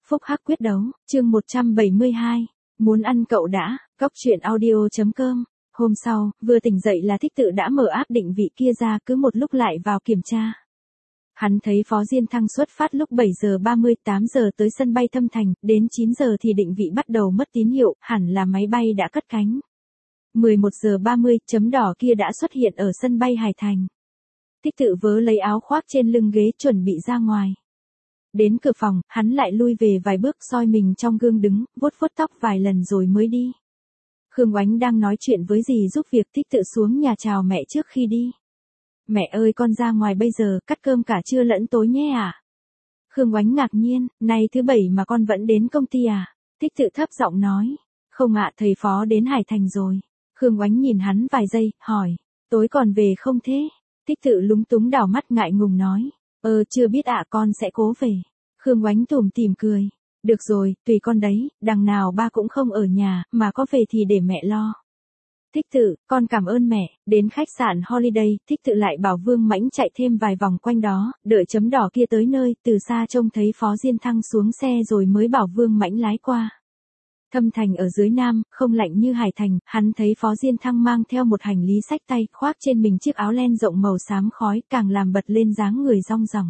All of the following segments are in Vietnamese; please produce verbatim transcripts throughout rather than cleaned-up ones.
Phúc hắc quyết đấu, chương một trăm bảy mươi hai. Muốn ăn cậu đã, cóc truyện audio.com. Hôm sau, vừa tỉnh dậy là Thích Tự đã mở app định vị kia ra, cứ một lúc lại vào kiểm tra. Hắn thấy Phó Diên Thăng xuất phát lúc bảy giờ ba mươi, tám giờ tới sân bay Thâm Thành, đến chín giờ thì định vị bắt đầu mất tín hiệu, hẳn là máy bay đã cất cánh. mười một giờ ba mươi, chấm đỏ kia đã xuất hiện ở sân bay Hải Thành. Thích Tự vớ lấy áo khoác trên lưng ghế chuẩn bị ra ngoài. Đến cửa phòng, hắn lại lui về vài bước soi mình trong gương đứng, vuốt vuốt tóc vài lần rồi mới đi. Khương Oánh đang nói chuyện với dì giúp việc, Thích Tự xuống nhà chào mẹ trước khi đi. Mẹ ơi, con ra ngoài bây giờ, cắt cơm cả trưa lẫn tối nhé à? Khương Oánh ngạc nhiên, nay thứ bảy mà con vẫn đến công ty à? Thích Tự thấp giọng nói, không ạ, thầy Phó đến Hải Thành rồi. Khương Oánh nhìn hắn vài giây, hỏi, tối còn về không thế? Thích Tự lúng túng đảo mắt ngại ngùng nói, ờ chưa biết ạ, con sẽ cố về. Khương Oánh tủm tỉm cười, được rồi, tùy con đấy, đằng nào ba cũng không ở nhà, mà có về thì để mẹ lo. Thích Tự, con cảm ơn mẹ. Đến khách sạn Holiday, Thích Tự lại bảo Vương Mãnh chạy thêm vài vòng quanh đó, đợi chấm đỏ kia tới nơi, từ xa trông thấy Phó Diên Thăng xuống xe rồi mới bảo Vương Mãnh lái qua. Thâm Thành ở dưới Nam, không lạnh như Hải Thành, hắn thấy Phó Diên Thăng mang theo một hành lý xách tay, khoác trên mình chiếc áo len rộng màu xám khói, càng làm bật lên dáng người rong ròng.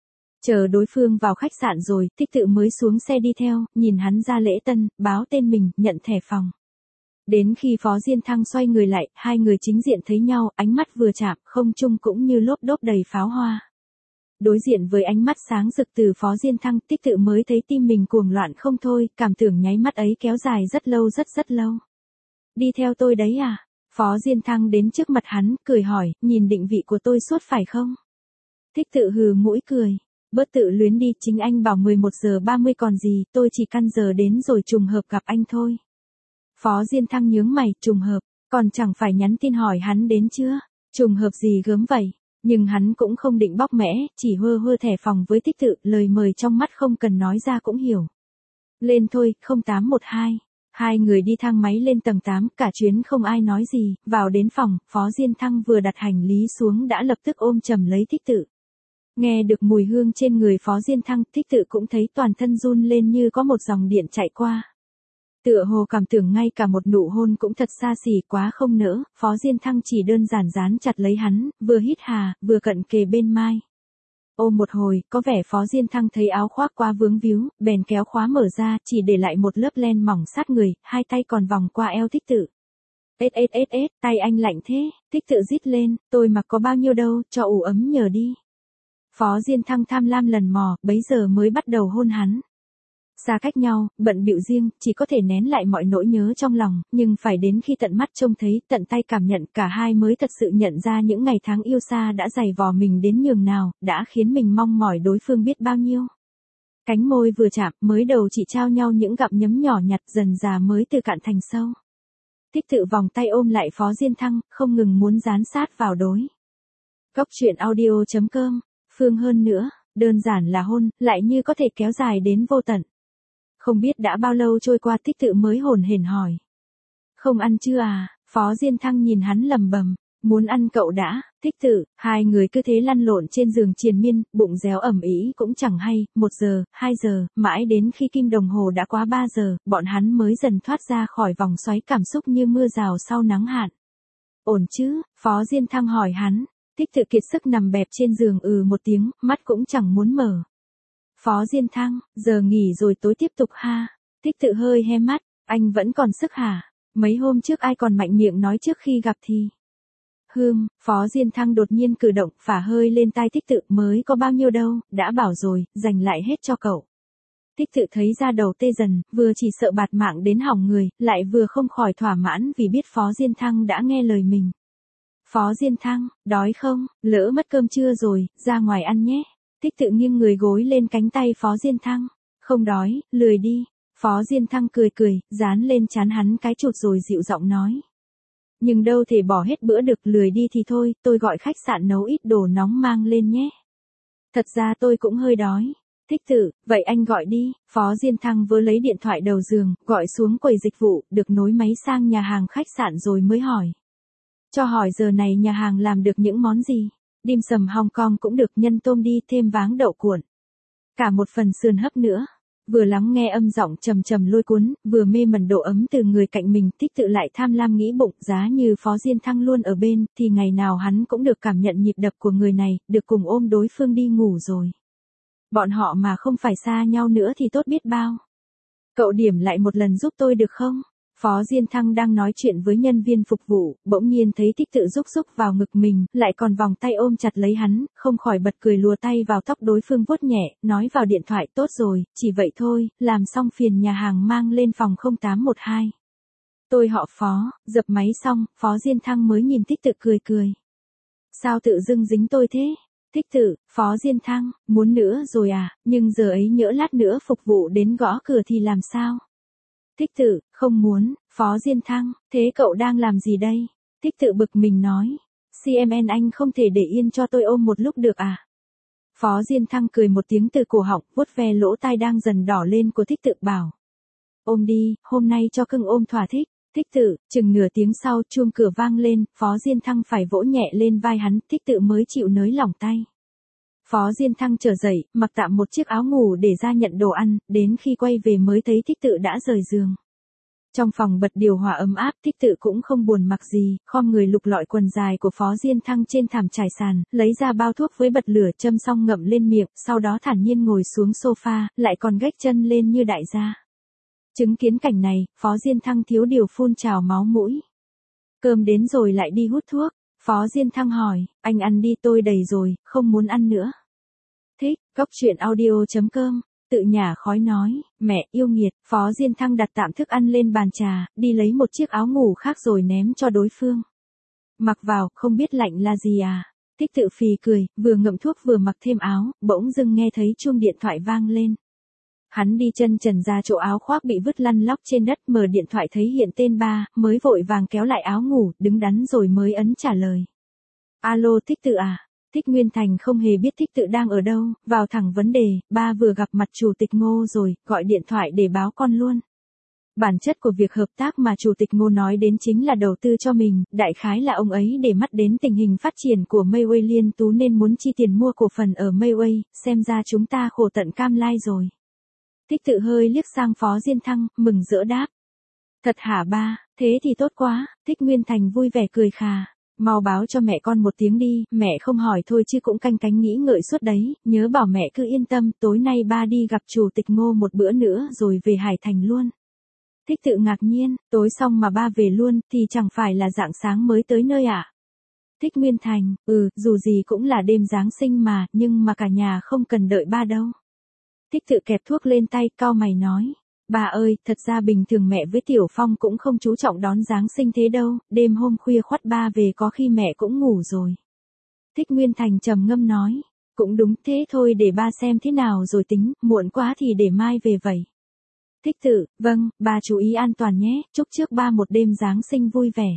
Chờ đối phương vào khách sạn rồi, Thích Tự mới xuống xe đi theo, nhìn hắn ra lễ tân, báo tên mình, nhận thẻ phòng. Đến khi Phó Diên Thăng xoay người lại, hai người chính diện thấy nhau, ánh mắt vừa chạm, không trung cũng như lốp đốp đầy pháo hoa. Đối diện với ánh mắt sáng rực từ Phó Diên Thăng, Thích Tự mới thấy tim mình cuồng loạn không thôi, cảm tưởng nháy mắt ấy kéo dài rất lâu rất rất lâu. Đi theo tôi đấy à? Phó Diên Thăng đến trước mặt hắn, cười hỏi, nhìn định vị của tôi suốt phải không? Thích Tự hừ mũi cười, bớt tự luyến đi, chính anh bảo mười một giờ ba mươi còn gì, tôi chỉ căn giờ đến rồi trùng hợp gặp anh thôi. Phó Diên Thăng nhướng mày, trùng hợp, còn chẳng phải nhắn tin hỏi hắn đến chưa? Trùng hợp gì gớm vậy? Nhưng hắn cũng không định bóc mẽ, chỉ hơ hơ thẻ phòng với Thích Tự, lời mời trong mắt không cần nói ra cũng hiểu. Lên thôi, không tám một hai. Hai người đi thang máy lên tầng tám, cả chuyến không ai nói gì, vào đến phòng, Phó Diên Thăng vừa đặt hành lý xuống đã lập tức ôm chầm lấy Thích Tự. Nghe được mùi hương trên người Phó Diên Thăng, Thích Tự cũng thấy toàn thân run lên như có một dòng điện chạy qua. Tựa hồ cảm tưởng ngay cả một nụ hôn cũng thật xa xỉ quá không nỡ, Phó Diên Thăng chỉ đơn giản dán chặt lấy hắn, vừa hít hà, vừa cận kề bên mai. Ôm một hồi, có vẻ Phó Diên Thăng thấy áo khoác quá vướng víu, bèn kéo khóa mở ra, chỉ để lại một lớp len mỏng sát người, hai tay còn vòng qua eo Thích Tự. Ết ết ết ết, tay anh lạnh thế, Thích Tự rít lên, tôi mặc có bao nhiêu đâu, cho ủ ấm nhờ đi. Phó Diên Thăng tham lam lần mò, bấy giờ mới bắt đầu hôn hắn. Xa cách nhau, bận bịu riêng, chỉ có thể nén lại mọi nỗi nhớ trong lòng, nhưng phải đến khi tận mắt trông thấy, tận tay cảm nhận, cả hai mới thật sự nhận ra những ngày tháng yêu xa đã dày vò mình đến nhường nào, đã khiến mình mong mỏi đối phương biết bao nhiêu. Cánh môi vừa chạm, mới đầu chỉ trao nhau những gặm nhấm nhỏ nhặt, dần dà mới từ cạn thành sâu. Thích Tự vòng tay ôm lại Phó Diên Thăng, không ngừng muốn dán sát vào đối. Cóc truyện audio.com, phương hơn nữa, đơn giản là hôn, lại như có thể kéo dài đến vô tận. Không biết đã bao lâu trôi qua, Thích Tự mới hồn hển hỏi. Không ăn chưa à? Phó Diên Thăng nhìn hắn lầm bầm, muốn ăn cậu đã. Thích Tự, hai người cứ thế lăn lộn trên giường triền miên, bụng réo ẩm ý cũng chẳng hay, một giờ, hai giờ, mãi đến khi kim đồng hồ đã quá ba giờ, bọn hắn mới dần thoát ra khỏi vòng xoáy cảm xúc như mưa rào sau nắng hạn. Ổn chứ? Phó Diên Thăng hỏi hắn. Thích Tự kiệt sức nằm bẹp trên giường ừ một tiếng, mắt cũng chẳng muốn mở. Phó Diên Thăng, giờ nghỉ rồi tối tiếp tục ha. Thích Tự hơi hé mắt, anh vẫn còn sức hả? Mấy hôm trước ai còn mạnh miệng nói trước khi gặp thì. Hừm, Phó Diên Thăng đột nhiên cử động, phả hơi lên tai Thích Tự, mới có bao nhiêu đâu, đã bảo rồi, dành lại hết cho cậu. Thích Tự thấy da đầu tê dần, vừa chỉ sợ bạt mạng đến hỏng người, lại vừa không khỏi thỏa mãn vì biết Phó Diên Thăng đã nghe lời mình. Phó Diên Thăng, đói không? Lỡ mất cơm trưa rồi, ra ngoài ăn nhé. Thích Tự nghiêng người gối lên cánh tay Phó Diên Thăng. Không đói, lười đi. Phó Diên Thăng cười cười, dán lên trán hắn cái chụt rồi dịu giọng nói. Nhưng đâu thể bỏ hết bữa được, lười đi thì thôi, tôi gọi khách sạn nấu ít đồ nóng mang lên nhé. Thật ra tôi cũng hơi đói. Thích Tự, vậy anh gọi đi. Phó Diên Thăng vớ lấy điện thoại đầu giường, gọi xuống quầy dịch vụ, được nối máy sang nhà hàng khách sạn rồi mới hỏi. Cho hỏi giờ này nhà hàng làm được những món gì? Dim sầm Hong Kong cũng được, nhân tôm đi, thêm váng đậu cuộn. Cả một phần sườn hấp nữa. Vừa lắng nghe âm giọng trầm trầm lôi cuốn, vừa mê mẩn độ ấm từ người cạnh mình, Thích Tự lại tham lam nghĩ bụng, giá như Phó Diên Thăng luôn ở bên, thì ngày nào hắn cũng được cảm nhận nhịp đập của người này, được cùng ôm đối phương đi ngủ rồi. Bọn họ mà không phải xa nhau nữa thì tốt biết bao. Cậu điểm lại một lần giúp tôi được không? Phó Diên Thăng đang nói chuyện với nhân viên phục vụ, bỗng nhiên thấy Thích Tự rúc rúc vào ngực mình, lại còn vòng tay ôm chặt lấy hắn, không khỏi bật cười lùa tay vào tóc đối phương vuốt nhẹ, nói vào điện thoại, tốt rồi, chỉ vậy thôi, làm xong phiền nhà hàng mang lên phòng không tám một hai. Tôi họ Phó, dập máy xong, Phó Diên Thăng mới nhìn Thích Tự cười cười. Sao tự dưng dính tôi thế? Thích Tự, Phó Diên Thăng, muốn nữa rồi à, nhưng giờ ấy nhỡ lát nữa phục vụ đến gõ cửa thì làm sao? Thích Tự, không muốn, Phó Diên Thăng, thế cậu đang làm gì đây? Thích Tự bực mình nói, xê em en anh không thể để yên cho tôi ôm một lúc được à? Phó Diên Thăng cười một tiếng từ cổ họng, vuốt ve lỗ tai đang dần đỏ lên của Thích Tự bảo. Ôm đi, hôm nay cho cưng ôm thỏa thích. Thích Tự, chừng nửa tiếng sau chuông cửa vang lên, Phó Diên Thăng phải vỗ nhẹ lên vai hắn, Thích Tự mới chịu nới lỏng tay. Phó Diên Thăng trở dậy, mặc tạm một chiếc áo ngủ để ra nhận đồ ăn, đến khi quay về mới thấy Thích Tự đã rời giường. Trong phòng bật điều hòa ấm áp, Thích Tự cũng không buồn mặc gì, khom người lục lọi quần dài của Phó Diên Thăng trên thảm trải sàn, lấy ra bao thuốc với bật lửa châm xong ngậm lên miệng, sau đó thản nhiên ngồi xuống sofa, lại còn gách chân lên như đại gia. Chứng kiến cảnh này, Phó Diên Thăng thiếu điều phun trào máu mũi. Cơm đến rồi lại đi hút thuốc. Phó Diên Thăng hỏi, anh ăn đi, tôi đầy rồi, không muốn ăn nữa. Thích, Cóc Truyện Audio chấm com, Tự nhả khói nói, mẹ yêu nghiệt. Phó Diên Thăng đặt tạm thức ăn lên bàn trà, đi lấy một chiếc áo ngủ khác rồi ném cho đối phương. Mặc vào, không biết lạnh là gì à? Thích Tự phì cười, vừa ngậm thuốc vừa mặc thêm áo, bỗng dưng nghe thấy chuông điện thoại vang lên. Hắn đi chân trần ra chỗ áo khoác bị vứt lăn lóc trên đất, mở điện thoại thấy hiện tên ba, mới vội vàng kéo lại áo ngủ, đứng đắn rồi mới ấn trả lời. Alo Thích Tự à? Thích Nguyên Thành không hề biết Thích Tự đang ở đâu, vào thẳng vấn đề, ba vừa gặp mặt Chủ tịch Ngô rồi, gọi điện thoại để báo con luôn. Bản chất của việc hợp tác mà Chủ tịch Ngô nói đến chính là đầu tư cho mình, đại khái là ông ấy để mắt đến tình hình phát triển của Mayway Liên Tú nên muốn chi tiền mua cổ phần ở Mayway, xem ra chúng ta khổ tận cam lai rồi. Thích Tự hơi liếc sang Phó Diên Thăng, mừng rỡ đáp. Thật hả ba, thế thì tốt quá. Thích Nguyên Thành vui vẻ cười khà. Mau báo cho mẹ con một tiếng đi, mẹ không hỏi thôi chứ cũng canh cánh nghĩ ngợi suốt đấy, nhớ bảo mẹ cứ yên tâm, tối nay ba đi gặp Chủ tịch Ngô một bữa nữa rồi về Hải Thành luôn. Thích Tự ngạc nhiên, tối xong mà ba về luôn, thì chẳng phải là rạng sáng mới tới nơi à? Thích Nguyên Thành, ừ, dù gì cũng là đêm Giáng sinh mà, nhưng mà cả nhà không cần đợi ba đâu. Thích Tự kẹp thuốc lên tay, cau mày nói. Bà ơi, thật ra bình thường mẹ với Tiểu Phong cũng không chú trọng đón Giáng sinh thế đâu, đêm hôm khuya khoắt ba về có khi mẹ cũng ngủ rồi. Thích Nguyên Thành trầm ngâm nói. Cũng đúng, thế thôi để ba xem thế nào rồi tính, muộn quá thì để mai về vậy. Thích Tự, vâng, ba chú ý an toàn nhé, chúc trước ba một đêm Giáng sinh vui vẻ.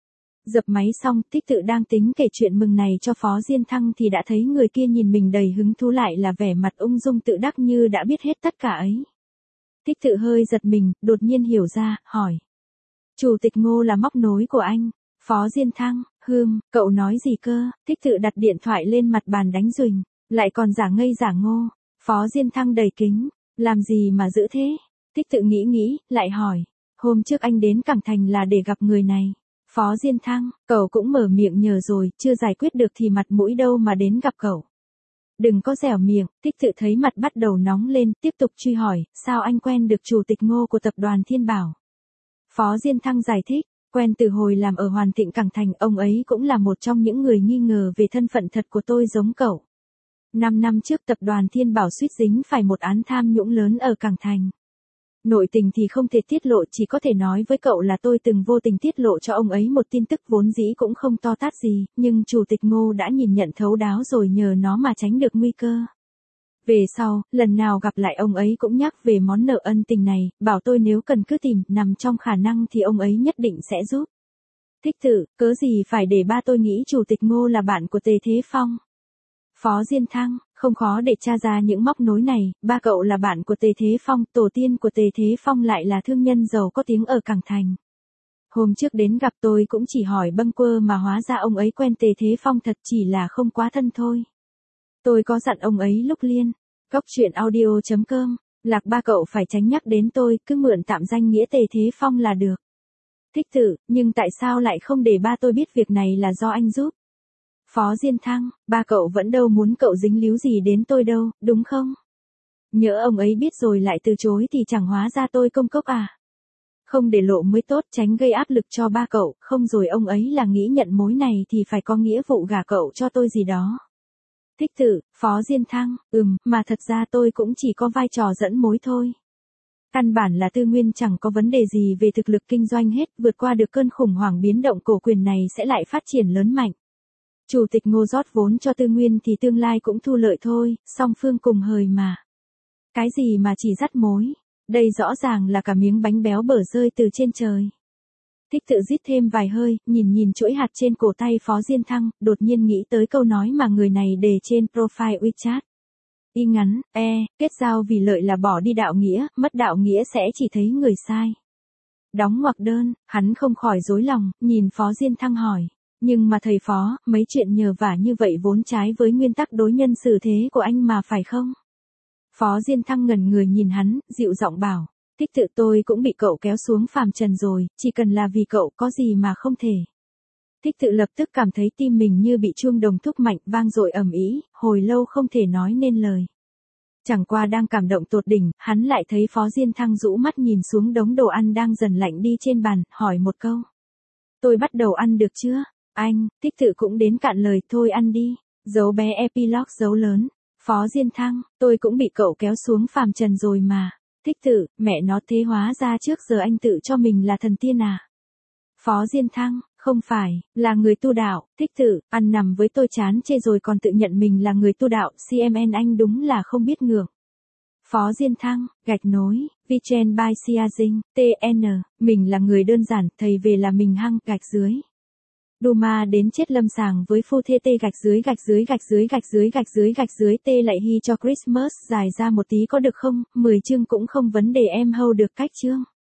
Dập máy xong, Thích Tự đang tính kể chuyện mừng này cho Phó Diên Thăng thì đã thấy người kia nhìn mình đầy hứng thú lại là vẻ mặt ung dung tự đắc như đã biết hết tất cả ấy. Thích Tự hơi giật mình, đột nhiên hiểu ra, hỏi. Chủ tịch Ngô là móc nối của anh. Phó Diên Thăng, hừm, cậu nói gì cơ? Thích Tự đặt điện thoại lên mặt bàn đánh rùnh, lại còn giả ngây giả ngô. Phó Diên Thăng đầy kính, làm gì mà giữ thế? Thích Tự nghĩ nghĩ, lại hỏi. Hôm trước anh đến Cảng Thành là để gặp người này. Phó Diên Thăng, cậu cũng mở miệng nhờ rồi, chưa giải quyết được thì mặt mũi đâu mà đến gặp cậu. Đừng có dẻo miệng. Thích Tự thấy mặt bắt đầu nóng lên, tiếp tục truy hỏi, sao anh quen được Chủ tịch Ngô của tập đoàn Thiên Bảo? Phó Diên Thăng giải thích, quen từ hồi làm ở Hoàn Thịnh Cảng Thành, ông ấy cũng là một trong những người nghi ngờ về thân phận thật của tôi giống cậu. Năm năm trước tập đoàn Thiên Bảo suýt dính phải một án tham nhũng lớn ở Cảng Thành. Nội tình thì không thể tiết lộ, chỉ có thể nói với cậu là tôi từng vô tình tiết lộ cho ông ấy một tin tức vốn dĩ cũng không to tát gì, nhưng Chủ tịch Ngô đã nhìn nhận thấu đáo rồi nhờ nó mà tránh được nguy cơ. Về sau, lần nào gặp lại ông ấy cũng nhắc về món nợ ân tình này, bảo tôi nếu cần cứ tìm, nằm trong khả năng thì ông ấy nhất định sẽ giúp. Thích Tự, cớ gì phải để ba tôi nghĩ Chủ tịch Ngô là bạn của Tề Thế Phong? Phó Diên Thăng, không khó để tra ra những móc nối này, ba cậu là bạn của Tề Thế Phong, tổ tiên của Tề Thế Phong lại là thương nhân giàu có tiếng ở Cảng Thành. Hôm trước đến gặp tôi cũng chỉ hỏi bâng quơ mà hóa ra ông ấy quen Tề Thế Phong thật, chỉ là không quá thân thôi. Tôi có dặn ông ấy lúc liên. Cóc Truyện Audio chấm com Lạc ba cậu phải tránh nhắc đến tôi, cứ mượn tạm danh nghĩa Tề Thế Phong là được. Thích Tự, nhưng tại sao lại không để ba tôi biết việc này là do anh giúp? Phó Diên Thăng, ba cậu vẫn đâu muốn cậu dính líu gì đến tôi đâu, đúng không? Nhỡ ông ấy biết rồi lại từ chối thì chẳng hóa ra tôi công cốc à? Không để lộ mới tốt, tránh gây áp lực cho ba cậu, không rồi ông ấy là nghĩ nhận mối này thì phải có nghĩa vụ gả cậu cho tôi gì đó. Thích Tự, Phó Diên Thăng, ừm, mà thật ra tôi cũng chỉ có vai trò dẫn mối thôi. Căn bản là Tư Nguyên chẳng có vấn đề gì về thực lực kinh doanh hết, vượt qua được cơn khủng hoảng biến động cổ quyền này sẽ lại phát triển lớn mạnh. Chủ tịch Ngô rót vốn cho Tư Nguyên thì tương lai cũng thu lợi thôi, song phương cùng hời mà. Cái gì mà chỉ dắt mối, đây rõ ràng là cả miếng bánh béo bở rơi từ trên trời. Thích Tự rít thêm vài hơi, nhìn nhìn chuỗi hạt trên cổ tay Phó Diên Thăng, đột nhiên nghĩ tới câu nói mà người này đề trên profile WeChat. Y ngắn, e, kết giao vì lợi là bỏ đi đạo nghĩa, mất đạo nghĩa sẽ chỉ thấy người sai. Đóng ngoặc đơn, hắn không khỏi rối lòng, nhìn Phó Diên Thăng hỏi. Nhưng mà thầy Phó, mấy chuyện nhờ vả như vậy vốn trái với nguyên tắc đối nhân xử thế của anh mà phải không? Phó Diên Thăng ngẩn người nhìn hắn, dịu giọng bảo. Thích Tự, tôi cũng bị cậu kéo xuống phàm trần rồi, chỉ cần là vì cậu có gì mà không thể. Thích Tự lập tức cảm thấy tim mình như bị chuông đồng thúc mạnh vang dội ầm ĩ, hồi lâu không thể nói nên lời. Chẳng qua đang cảm động tột đỉnh, hắn lại thấy Phó Diên Thăng rũ mắt nhìn xuống đống đồ ăn đang dần lạnh đi trên bàn, hỏi một câu. Tôi bắt đầu ăn được chưa? Anh, Thích Tự cũng đến cạn lời, thôi ăn đi. Dấu bé epilogue dấu lớn. Phó Diên Thăng, tôi cũng bị cậu kéo xuống phàm trần rồi mà. Thích Tự, mẹ nó thế hóa ra trước giờ anh tự cho mình là thần tiên à? Phó Diên Thăng, không phải, là người tu đạo. Thích Tự, ăn nằm với tôi chán chê rồi còn tự nhận mình là người tu đạo, xê em en anh đúng là không biết ngưỡng. Phó Diên Thăng, gạch nối, Vichen by Siazing, tê en, mình là người đơn giản, thầy về là mình hăng, gạch dưới. Duma đến chết lâm sàng với phu thê tê gạch dưới gạch dưới gạch dưới gạch dưới gạch dưới gạch dưới tê lại hy cho Christmas dài ra một tí có được không, mười chương cũng không vấn đề em hold được cách chương.